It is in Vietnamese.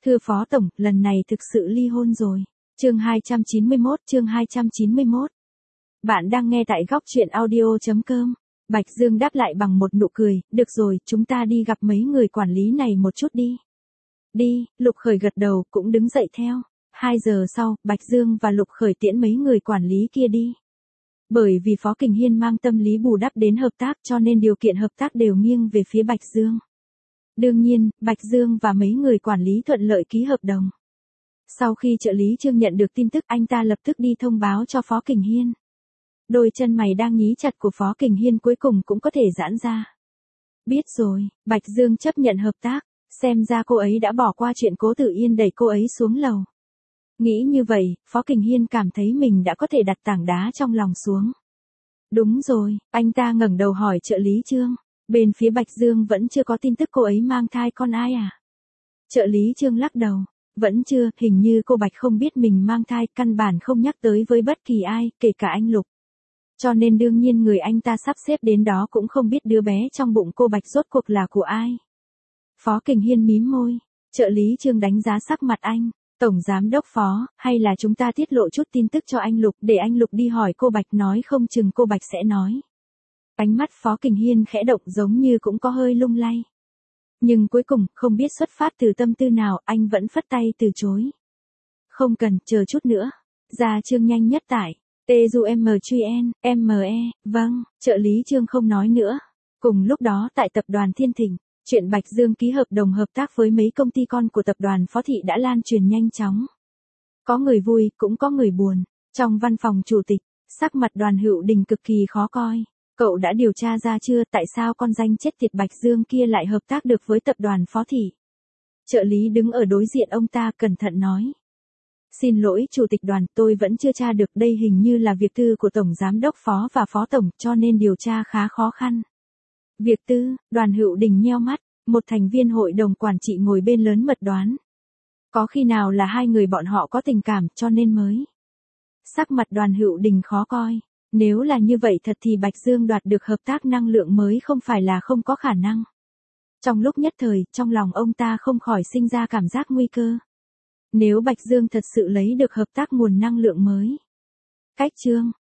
Thưa Phó Tổng, lần này thực sự ly hôn rồi. Chương 291. Bạn đang nghe tại góc truyện audio.com. Bạch Dương đáp lại bằng một nụ cười, được rồi, chúng ta đi gặp mấy người quản lý này một chút đi. Đi, Lục Khởi gật đầu, cũng đứng dậy theo. 2 giờ sau, Bạch Dương và Lục Khởi tiễn mấy người quản lý kia đi. Bởi vì Phó Kình Hiên mang tâm lý bù đắp đến hợp tác cho nên điều kiện hợp tác đều nghiêng về phía Bạch Dương. Đương nhiên, Bạch Dương và mấy người quản lý thuận lợi ký hợp đồng. Sau khi trợ lý Trương nhận được tin tức, anh ta lập tức đi thông báo cho Phó Kình Hiên. Đôi chân mày đang nhí chặt của Phó Kình Hiên cuối cùng cũng có thể giãn ra. Biết rồi, Bạch Dương chấp nhận hợp tác, xem ra cô ấy đã bỏ qua chuyện Cố Tử Yên đẩy cô ấy xuống lầu. Nghĩ như vậy, Phó Kình Hiên cảm thấy mình đã có thể đặt tảng đá trong lòng xuống. Đúng rồi, anh ta ngẩng đầu hỏi trợ lý Trương, bên phía Bạch Dương vẫn chưa có tin tức cô ấy mang thai con ai à? Trợ lý Trương lắc đầu, vẫn chưa, hình như cô Bạch không biết mình mang thai, căn bản không nhắc tới với bất kỳ ai, kể cả anh Lục. Cho nên đương nhiên người anh ta sắp xếp đến đó cũng không biết đứa bé trong bụng cô Bạch rốt cuộc là của ai. Phó Kình Hiên mím môi, trợ lý Trương đánh giá sắc mặt anh, Tổng Giám Đốc Phó, hay là chúng ta tiết lộ chút tin tức cho anh Lục để anh Lục đi hỏi cô Bạch, nói không chừng cô Bạch sẽ nói. Ánh mắt Phó Kình Hiên khẽ động giống như cũng có hơi lung lay. Nhưng cuối cùng, không biết xuất phát từ tâm tư nào, anh vẫn phất tay từ chối. Không cần, chờ chút nữa. Gia Trương nhanh nhất tải. TUMGN, vâng, trợ lý Trương không nói nữa. Cùng lúc đó tại tập đoàn Thiên Thịnh, chuyện Bạch Dương ký hợp đồng hợp tác với mấy công ty con của tập đoàn Phó Thị đã lan truyền nhanh chóng. Có người vui, cũng có người buồn. Trong văn phòng chủ tịch, sắc mặt Đoàn Hữu Đình cực kỳ khó coi. Cậu đã điều tra ra chưa, tại sao con danh chết tiệt Bạch Dương kia lại hợp tác được với tập đoàn Phó Thị? Trợ lý đứng ở đối diện ông ta cẩn thận nói. Xin lỗi Chủ tịch Đoàn, tôi vẫn chưa tra được, đây hình như là việc tư của Tổng Giám Đốc Phó và Phó Tổng, cho nên điều tra khá khó khăn. Việc tư, Đoàn Hữu Đình nheo mắt, một thành viên hội đồng quản trị ngồi bên lớn mật đoán. Có khi nào là hai người bọn họ có tình cảm cho nên mới. Sắc mặt Đoàn Hữu Đình khó coi. Nếu là như vậy thật thì Bạch Dương đoạt được hợp tác năng lượng mới không phải là không có khả năng. Trong lúc nhất thời, trong lòng ông ta không khỏi sinh ra cảm giác nguy cơ. Nếu Bạch Dương thật sự lấy được hợp tác nguồn năng lượng mới. Cách Trương,